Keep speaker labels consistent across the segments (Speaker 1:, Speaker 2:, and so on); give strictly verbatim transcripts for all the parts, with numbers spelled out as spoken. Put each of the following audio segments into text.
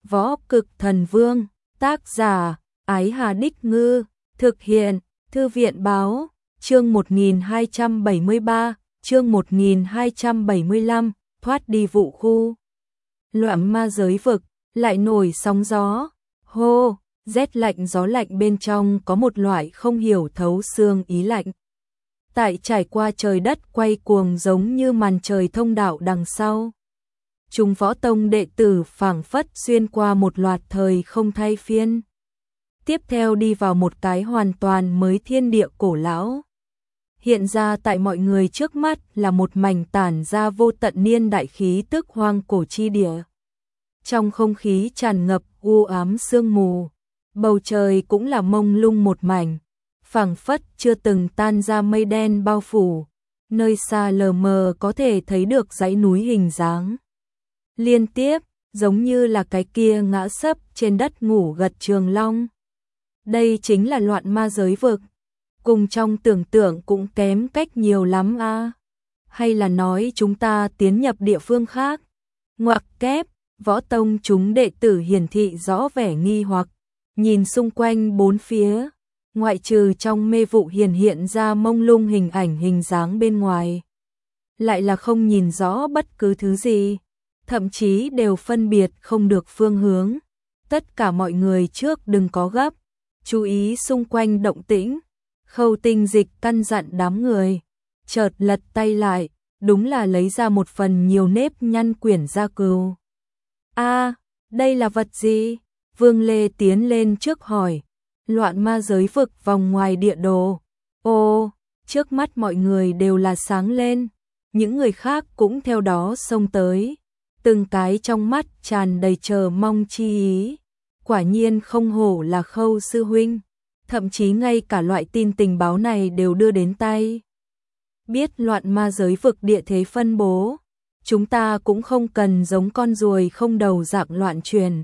Speaker 1: Võ Cực Thần Vương, tác giả, Ái Hà Đích Ngư, thực hiện, Thư viện Báo, chương một nghìn hai trăm bảy mươi ba, chương một nghìn hai trăm bảy mươi lăm, thoát đi vụ khu. Loạn ma giới vực, lại nổi sóng gió, hô, rét lạnh gió lạnh bên trong có một loại không hiểu thấu xương ý lạnh. Tại trải qua trời đất quay cuồng giống như màn trời thông đạo đằng sau. Chúng võ tông đệ tử phảng phất xuyên qua một loạt thời không thay phiên. Tiếp theo đi vào một cái hoàn toàn mới thiên địa cổ lão. Hiện ra tại mọi người trước mắt là một mảnh tản ra vô tận niên đại khí tức hoang cổ chi địa. Trong không khí tràn ngập u ám sương mù, bầu trời cũng là mông lung một mảnh, phảng phất chưa từng tan ra mây đen bao phủ, nơi xa lờ mờ có thể thấy được dãy núi hình dáng. Liên tiếp, giống như là cái kia ngã sấp trên đất ngủ gật Trường Long. Đây chính là loạn ma giới vực, cùng trong tưởng tượng cũng kém cách nhiều lắm a. À? Hay là nói chúng ta tiến nhập địa phương khác? Ngoặc kép, võ tông chúng đệ tử hiển thị rõ vẻ nghi hoặc, nhìn xung quanh bốn phía, ngoại trừ trong mê vụ hiển hiện ra mông lung hình ảnh hình dáng bên ngoài. Lại là không nhìn rõ bất cứ thứ gì, thậm chí đều phân biệt không được phương hướng. Tất cả mọi người trước đừng có gấp, chú ý xung quanh động tĩnh. Khâu Tinh Dịch căn dặn đám người, chợt lật tay lại, đúng là lấy ra một phần nhiều nếp nhăn quyển gia cừu. A, đây là vật gì? Vương Lê tiến lên trước hỏi. Loạn ma giới vực vòng ngoài địa đồ. Ô, trước mắt mọi người đều là sáng lên, những người khác cũng theo đó xông tới, từng cái trong mắt tràn đầy chờ mong chi ý. Quả nhiên không hổ là Khâu sư huynh, thậm chí ngay cả loại tin tình báo này đều đưa đến tay. Biết loạn ma giới vực địa thế phân bố, chúng ta cũng không cần giống con ruồi không đầu dạng loạn truyền.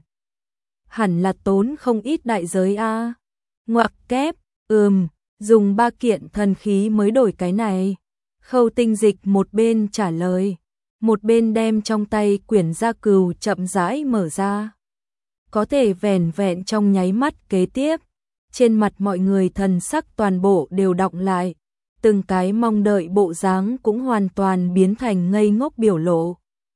Speaker 1: Hẳn là tốn không ít đại giới a. Ngoặc kép, ừm, dùng ba kiện thần khí mới đổi cái này. Khâu Tinh Dịch một bên trả lời, một bên đem trong tay quyển gia cừu chậm rãi mở ra. Có thể vẻn vẹn trong nháy mắt kế tiếp, trên mặt mọi người thần sắc toàn bộ đều đọng lại, từng cái mong đợi bộ dáng cũng hoàn toàn biến thành ngây ngốc biểu lộ.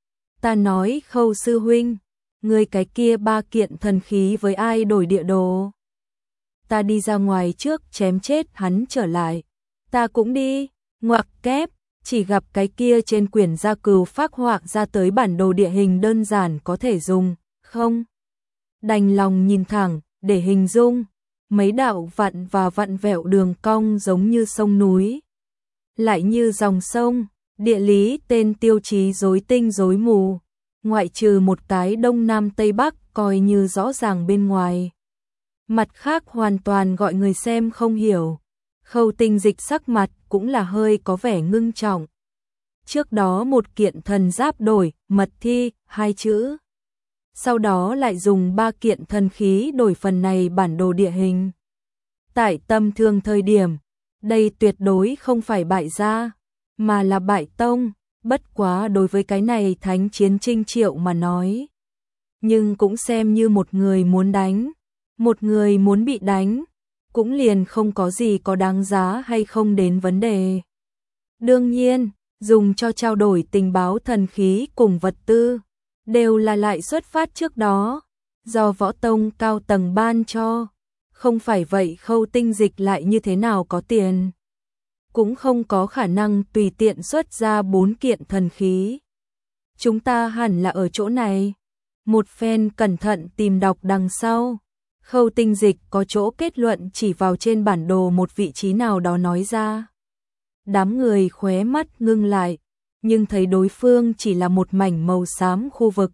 Speaker 1: Ta nói Khâu sư huynh, người cái kia ba kiện thần khí với ai đổi địa đồ? Ta đi ra ngoài trước chém chết hắn trở lại. Ta cũng đi. Ngoặc kép, chỉ gặp cái kia trên quyển gia cừu phác họa ra tới bản đồ địa hình đơn giản có thể dùng, không? Đành lòng nhìn thẳng, để hình dung, mấy đạo vặn và vặn vẹo đường cong giống như sông núi, lại như dòng sông, địa lý tên tiêu chí rối tinh rối mù, ngoại trừ một cái đông nam tây bắc coi như rõ ràng bên ngoài. Mặt khác hoàn toàn gọi người xem không hiểu. Khâu Tinh Dịch sắc mặt cũng là hơi có vẻ ngưng trọng. Trước đó một kiện thần giáp đổi, mật thi, hai chữ. Sau đó lại dùng ba kiện thần khí đổi phần này bản đồ địa hình. Tại tâm thương thời điểm, đây tuyệt đối không phải bại gia, mà là bại tông, bất quá đối với cái này thánh chiến Trinh Triệu mà nói. Nhưng cũng xem như một người muốn đánh, một người muốn bị đánh, cũng liền không có gì có đáng giá hay không đến vấn đề. Đương nhiên, dùng cho trao đổi tình báo thần khí cùng vật tư, đều là lại xuất phát trước đó, do võ tông cao tầng ban cho. Không phải vậy Khâu Tinh Dịch lại như thế nào có tiền, cũng không có khả năng tùy tiện xuất ra bốn kiện thần khí. Chúng ta hẳn là ở chỗ này. Một phen cẩn thận tìm đọc đằng sau, Khâu Tinh Dịch có chỗ kết luận chỉ vào trên bản đồ một vị trí nào đó nói ra. Đám người khóe mắt ngưng lại, nhưng thấy đối phương chỉ là một mảnh màu xám khu vực.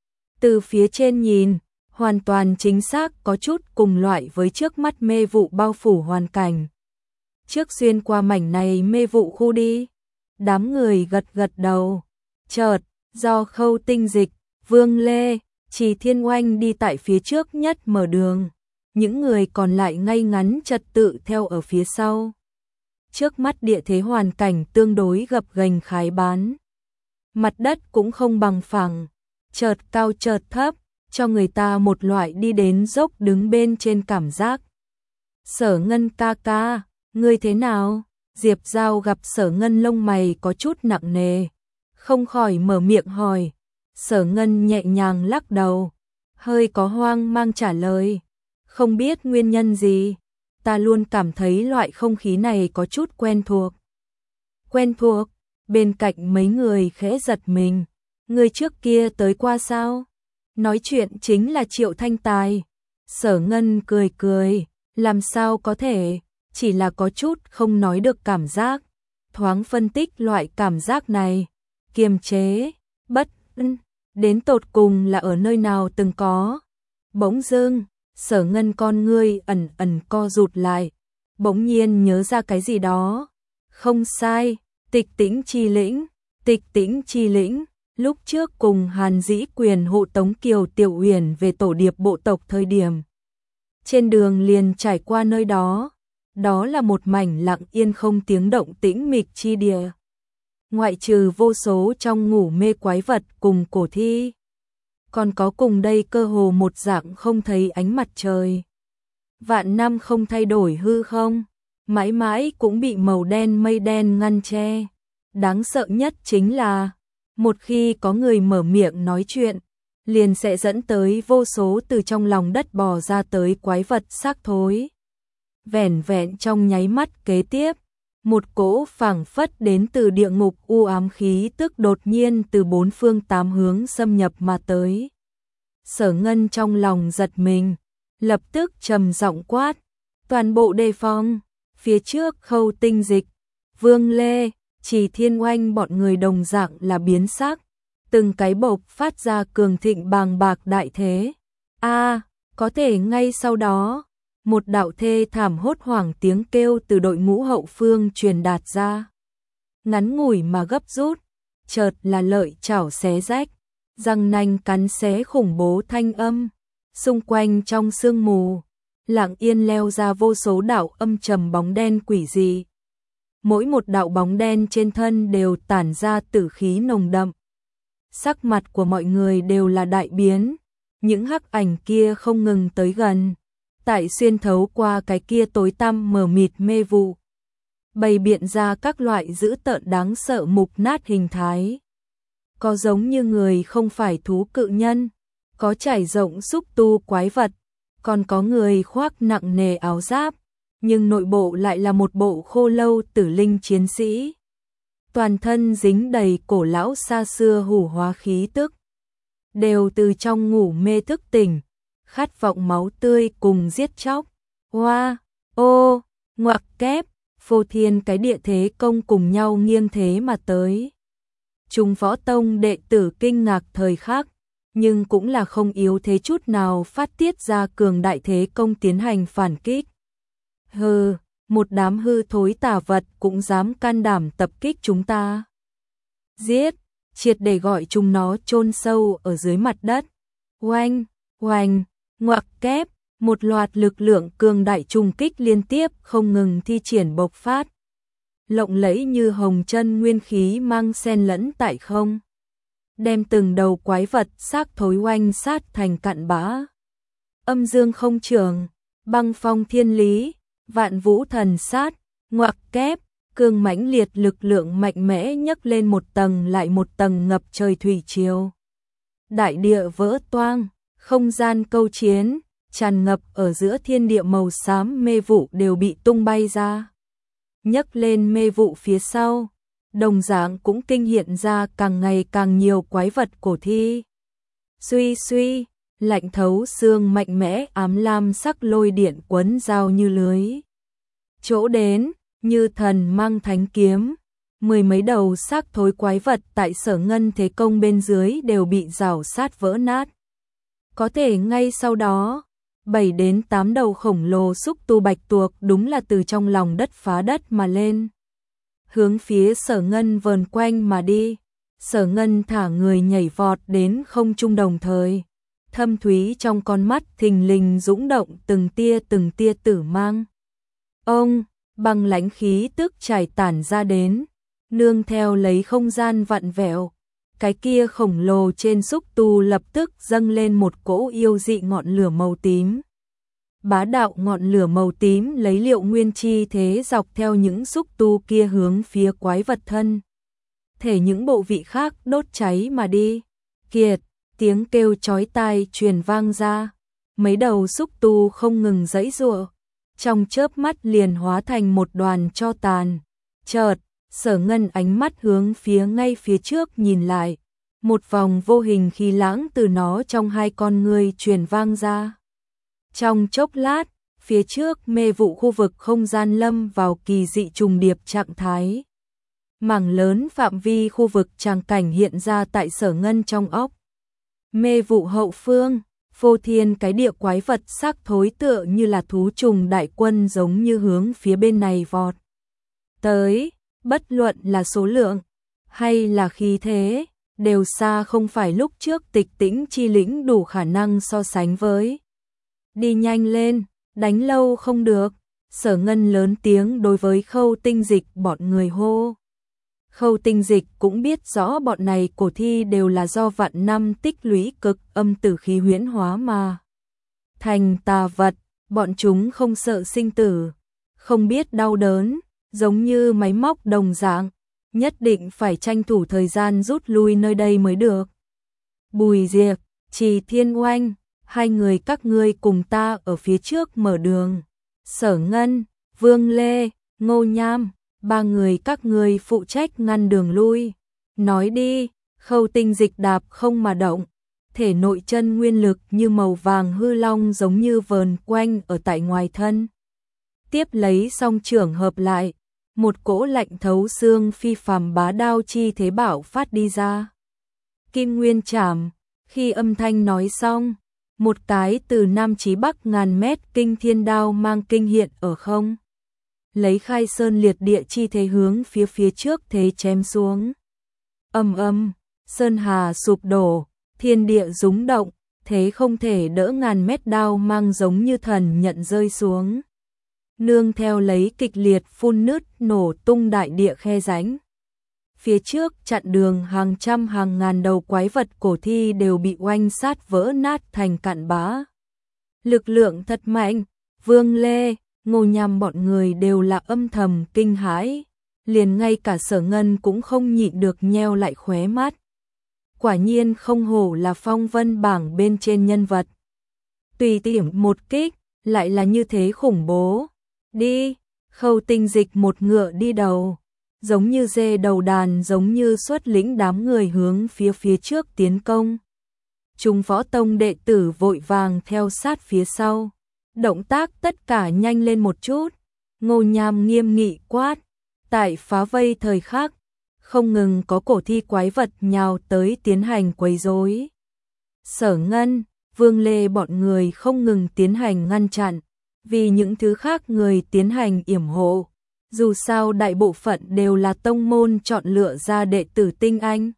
Speaker 1: Từ phía trên nhìn, hoàn toàn chính xác có chút cùng loại với trước mắt mê vụ bao phủ hoàn cảnh. Trước xuyên qua mảnh này mê vụ khu đi. Đám người gật gật đầu. Chợt, do Khâu Tinh Dịch, Vương Lê, Trì Thiên Oanh đi tại phía trước nhất mở đường, những người còn lại ngay ngắn trật tự theo ở phía sau. Trước mắt địa thế hoàn cảnh tương đối gập ghềnh khái bán. Mặt đất cũng không bằng phẳng, chợt cao chợt thấp, cho người ta một loại đi đến dốc đứng bên trên cảm giác. Sở Ngân ca ca, ngươi thế nào? Diệp Giao gặp Sở Ngân lông mày có chút nặng nề, không khỏi mở miệng hỏi. Sở Ngân nhẹ nhàng lắc đầu, hơi có hoang mang trả lời, không biết nguyên nhân gì, ta luôn cảm thấy loại không khí này có chút quen thuộc. Quen thuộc? Bên cạnh mấy người khẽ giật mình, người trước kia tới qua sao? Nói chuyện chính là Triệu Thanh Tài. Sở Ngân cười cười, làm sao có thể, chỉ là có chút không nói được cảm giác, thoáng phân tích loại cảm giác này, kiềm chế, bất đến tột cùng là ở nơi nào từng có. Bỗng dưng, Sở Ngân con ngươi ẩn ẩn co rụt lại, bỗng nhiên nhớ ra cái gì đó. Không sai, Tịch Tĩnh Chi Lĩnh, Tịch Tĩnh Chi Lĩnh, lúc trước cùng Hàn Dĩ Quyền hộ tống Kiều Tiểu Uyển về tổ điệp bộ tộc thời điểm. Trên đường liền trải qua nơi đó, đó là một mảnh lặng yên không tiếng động tĩnh mịch chi địa. Ngoại trừ vô số trong ngủ mê quái vật cùng cổ thi, còn có cùng đây cơ hồ một dạng không thấy ánh mặt trời. Vạn năm không thay đổi hư không, mãi mãi cũng bị màu đen mây đen ngăn che. Đáng sợ nhất chính là, một khi có người mở miệng nói chuyện, liền sẽ dẫn tới vô số từ trong lòng đất bò ra tới quái vật xác thối. Vẻn vẹn trong nháy mắt kế tiếp, một cỗ phảng phất đến từ địa ngục u ám khí tức đột nhiên từ bốn phương tám hướng xâm nhập mà tới. Sở Ngân trong lòng giật mình, lập tức trầm giọng quát, toàn bộ đề phòng. Phía trước Khâu Tinh Dịch, Vương Lê, Chỉ Thiên Oanh bọn người đồng dạng là biến sắc, từng cái bộc phát ra cường thịnh bàng bạc đại thế. A, à, có thể ngay sau đó, một đạo thê thảm hốt hoảng tiếng kêu từ đội ngũ hậu phương truyền đạt ra. Ngắn ngủi mà gấp rút, chợt là lợi chảo xé rách, răng nanh cắn xé khủng bố thanh âm. Xung quanh trong sương mù, lặng yên leo ra vô số đạo âm trầm bóng đen quỷ dị. Mỗi một đạo bóng đen trên thân đều tản ra tử khí nồng đậm. Sắc mặt của mọi người đều là đại biến, những hắc ảnh kia không ngừng tới gần, tại xuyên thấu qua cái kia tối tăm mờ mịt mê vụ, bày biện ra các loại dữ tợn đáng sợ mục nát hình thái. Có giống như người không phải thú cự nhân, có trải rộng xúc tu quái vật, còn có người khoác nặng nề áo giáp, nhưng nội bộ lại là một bộ khô lâu tử linh chiến sĩ. Toàn thân dính đầy cổ lão xa xưa hủ hóa khí tức, đều từ trong ngủ mê thức tỉnh, khát vọng máu tươi cùng giết chóc. Hoa, ô, ngoặc kép, phô thiên cái địa thế công cùng nhau nghiêng thế mà tới. Chúng võ tông đệ tử kinh ngạc thời khắc, nhưng cũng là không yếu thế chút nào phát tiết ra cường đại thế công tiến hành phản kích. Hừ, một đám hư thối tà vật cũng dám can đảm tập kích chúng ta. Giết, triệt để gọi chúng nó chôn sâu ở dưới mặt đất. Oanh, oanh, ngoặc kép, một loạt lực lượng cường đại trùng kích liên tiếp không ngừng thi triển bộc phát. Lộng lẫy như hồng chân nguyên khí mang xen lẫn tại không, đem từng đầu quái vật xác thối oanh sát thành cặn bã. Âm dương không trường, băng phong thiên lý, vạn vũ thần sát, ngoặc kép, cường mãnh liệt lực lượng mạnh mẽ nhấc lên một tầng lại một tầng ngập trời thủy triều. Đại địa vỡ toang, không gian câu chiến, tràn ngập ở giữa thiên địa màu xám mê vụ đều bị tung bay ra. Nhấc lên mê vụ phía sau, đồng dạng cũng kinh hiện ra càng ngày càng nhiều quái vật cổ thi. Suy suy, lạnh thấu xương mạnh mẽ ám lam sắc lôi điện quấn dao như lưới. Chỗ đến, như thần mang thánh kiếm, mười mấy đầu xác thối quái vật tại Sở Ngân thế công bên dưới đều bị rào sát vỡ nát. Có thể ngay sau đó, bảy đến tám đầu khổng lồ xúc tu bạch tuộc đúng là từ trong lòng đất phá đất mà lên, hướng phía Sở Ngân vờn quanh mà đi. Sở Ngân thả người nhảy vọt đến không trung đồng thời, thâm thúy trong con mắt thình lình dũng động từng tia từng tia tử mang. Ông, băng lãnh khí tức trải tản ra đến, nương theo lấy không gian vặn vẹo, cái kia khổng lồ trên xúc tu lập tức dâng lên một cỗ yêu dị ngọn lửa màu tím. Bá đạo ngọn lửa màu tím lấy Liệu Nguyên chi thế dọc theo những xúc tu kia hướng phía quái vật thân thể những bộ vị khác đốt cháy mà đi. Kiệt, tiếng kêu chói tai truyền vang ra, mấy đầu xúc tu không ngừng giãy giụa, trong chớp mắt liền hóa thành một đoàn tro tàn. Chợt, Sở Ngân ánh mắt hướng phía ngay phía trước nhìn lại, một vòng vô hình khí lãng từ nó trong hai con ngươi truyền vang ra. Trong chốc lát, phía trước mê vụ khu vực không gian lâm vào kỳ dị trùng điệp trạng thái. Mảng lớn phạm vi khu vực tràng cảnh hiện ra tại Sở Ngân trong óc. Mê vụ hậu phương, phô thiên cái địa quái vật xác thối tựa như là thú trùng đại quân giống như hướng phía bên này vọt tới, bất luận là số lượng hay là khí thế, đều xa không phải lúc trước Tịch Tĩnh chi lĩnh đủ khả năng so sánh với. Đi nhanh lên, đánh lâu không được. Sở Ngân lớn tiếng đối với Khâu Tinh Dịch bọn người hô. Khâu Tinh Dịch cũng biết rõ bọn này cổ thi đều là do vạn năm tích lũy cực âm tử khí huyễn hóa mà thành tà vật, bọn chúng không sợ sinh tử, không biết đau đớn, giống như máy móc đồng dạng, nhất định phải tranh thủ thời gian rút lui nơi đây mới được. Bùi Diệp, Trì Thiên Oanh, hai người các ngươi cùng ta ở phía trước mở đường. Sở Ngân, Vương Lê, Ngô Nham, ba người các ngươi phụ trách ngăn đường lui. Nói đi. Khâu Tinh Dịch đạp không mà động, thể nội chân nguyên lực như màu vàng hư long giống như vờn quanh ở tại ngoài thân. Tiếp lấy song trưởng hợp lại, một cỗ lạnh thấu xương phi phàm bá đao chi thế bảo phát đi ra. Kim Nguyên Trảm, khi âm thanh nói xong, một cái từ nam chí bắc ngàn mét kinh thiên đao mang kinh hiện ở không. Lấy khai sơn liệt địa chi thế hướng phía phía trước thế chém xuống. Âm âm, sơn hà sụp đổ, thiên địa rúng động, thế không thể đỡ ngàn mét đao mang giống như thần nhận rơi xuống. Nương theo lấy kịch liệt phun nứt nổ tung đại địa khe rãnh. Phía trước chặn đường hàng trăm hàng ngàn đầu quái vật cổ thi đều bị oanh sát vỡ nát thành cặn bã. Lực lượng thật mạnh, Vương Lê, Ngô Nham bọn người đều là âm thầm kinh hãi, liền ngay cả Sở Ngân cũng không nhịn được nheo lại khóe mắt. Quả nhiên không hổ là phong vân bảng bên trên nhân vật. Tùy tiện một kích, lại là như thế khủng bố. Đi, Khâu Tinh Dịch một ngựa đi đầu, giống như dê đầu đàn giống như xuất lĩnh đám người hướng phía phía trước tiến công. Chúng võ tông đệ tử vội vàng theo sát phía sau, động tác tất cả nhanh lên một chút. Ngô Nham nghiêm nghị quát, tại phá vây thời khắc, không ngừng có cổ thi quái vật nhào tới tiến hành quấy rối. Sở Ngân, Vương Lê bọn người không ngừng tiến hành ngăn chặn, vì những thứ khác người tiến hành yểm hộ. Dù sao đại bộ phận đều là tông môn chọn lựa ra đệ tử tinh anh.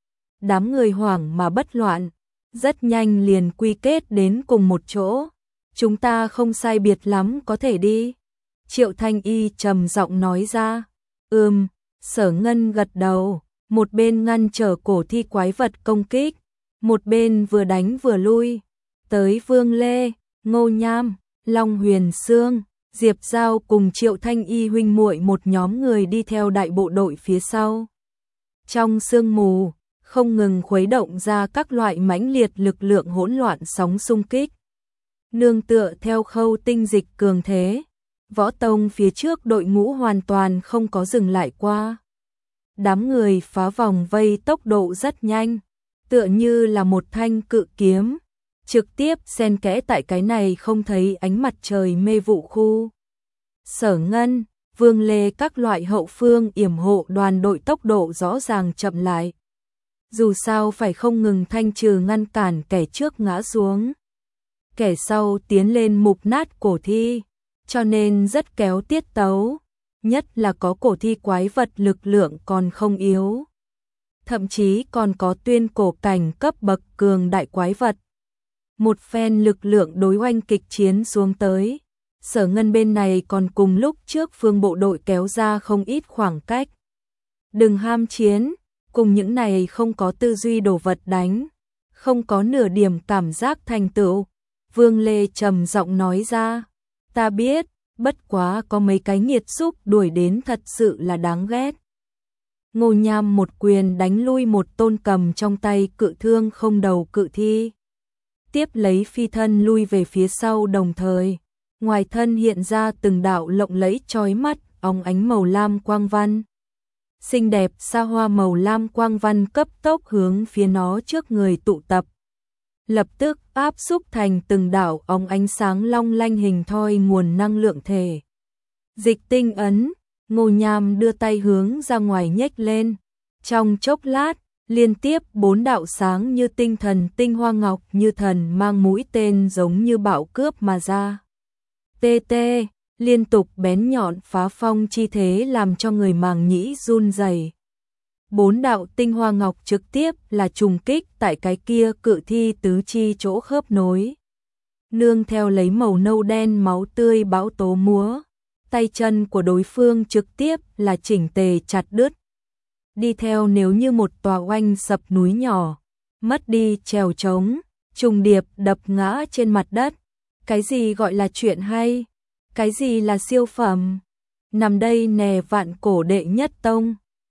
Speaker 1: Đám người hoảng mà bất loạn, rất nhanh liền quy kết đến cùng một chỗ. Chúng ta không sai biệt lắm có thể đi. Triệu Thanh Y trầm giọng nói ra. Ừm, Sở Ngân gật đầu, một bên ngăn trở cổ thi quái vật công kích, một bên vừa đánh vừa lui. Tới Vương Lê, Ngô Nham, Long Huyền Sương, Diệp Giao cùng Triệu Thanh Y huynh muội một nhóm người đi theo đại bộ đội phía sau. Trong sương mù, không ngừng khuấy động ra các loại mãnh liệt lực lượng hỗn loạn sóng xung kích. Nương tựa theo Khâu Tinh Dịch cường thế, võ tông phía trước đội ngũ hoàn toàn không có dừng lại qua. Đám người phá vòng vây tốc độ rất nhanh, tựa như là một thanh cự kiếm, trực tiếp xen kẽ tại cái này không thấy ánh mặt trời mê vụ khu. Sở Ngân, Vương Lê các loại hậu phương yểm hộ đoàn đội tốc độ rõ ràng chậm lại. Dù sao phải không ngừng thanh trừ ngăn cản kẻ trước ngã xuống, kẻ sau tiến lên mục nát cổ thi, cho nên rất kéo tiết tấu, nhất là có cổ thi quái vật lực lượng còn không yếu. Thậm chí còn có tuyên cổ cảnh cấp bậc cường đại quái vật. Một phen lực lượng đối oanh kịch chiến xuống tới. Sở Ngân bên này còn cùng lúc trước phương bộ đội kéo ra không ít khoảng cách. Đừng ham chiến, cùng những này không có tư duy đồ vật đánh, không có nửa điểm cảm giác thành tựu. Vương Lê trầm giọng nói ra, ta biết, bất quá có mấy cái nghiệt xúc đuổi đến thật sự là đáng ghét. Ngô Nham một quyền đánh lui một tôn cầm trong tay cự thương không đầu cự thi. Tiếp lấy phi thân lui về phía sau, đồng thời, ngoài thân hiện ra từng đạo lộng lẫy chói mắt, óng ánh màu lam quang văn. Xinh đẹp xa hoa màu lam quang văn cấp tốc hướng phía nó trước người tụ tập. Lập tức áp xúc thành từng đạo óng ánh sáng long lanh hình thoi nguồn năng lượng thể. Dịch tinh ấn, Ngô Nham đưa tay hướng ra ngoài nhếch lên. Trong chốc lát, liên tiếp bốn đạo sáng như tinh thần tinh hoa ngọc như thần mang mũi tên giống như bạo cướp mà ra. Tê tê, liên tục bén nhọn phá phong chi thế làm cho người màng nhĩ run rẩy. Bốn đạo tinh hoa ngọc trực tiếp là trùng kích tại cái kia cự thi tứ chi chỗ khớp nối. Nương theo lấy màu nâu đen máu tươi bão tố múa, tay chân của đối phương trực tiếp là chỉnh tề chặt đứt. Đi theo nếu như một tòa oanh sập núi nhỏ, mất đi trèo trống, trùng điệp đập ngã trên mặt đất. Cái gì gọi là chuyện hay? Cái gì là siêu phẩm? Nằm đây nè vạn cổ đệ nhất tông.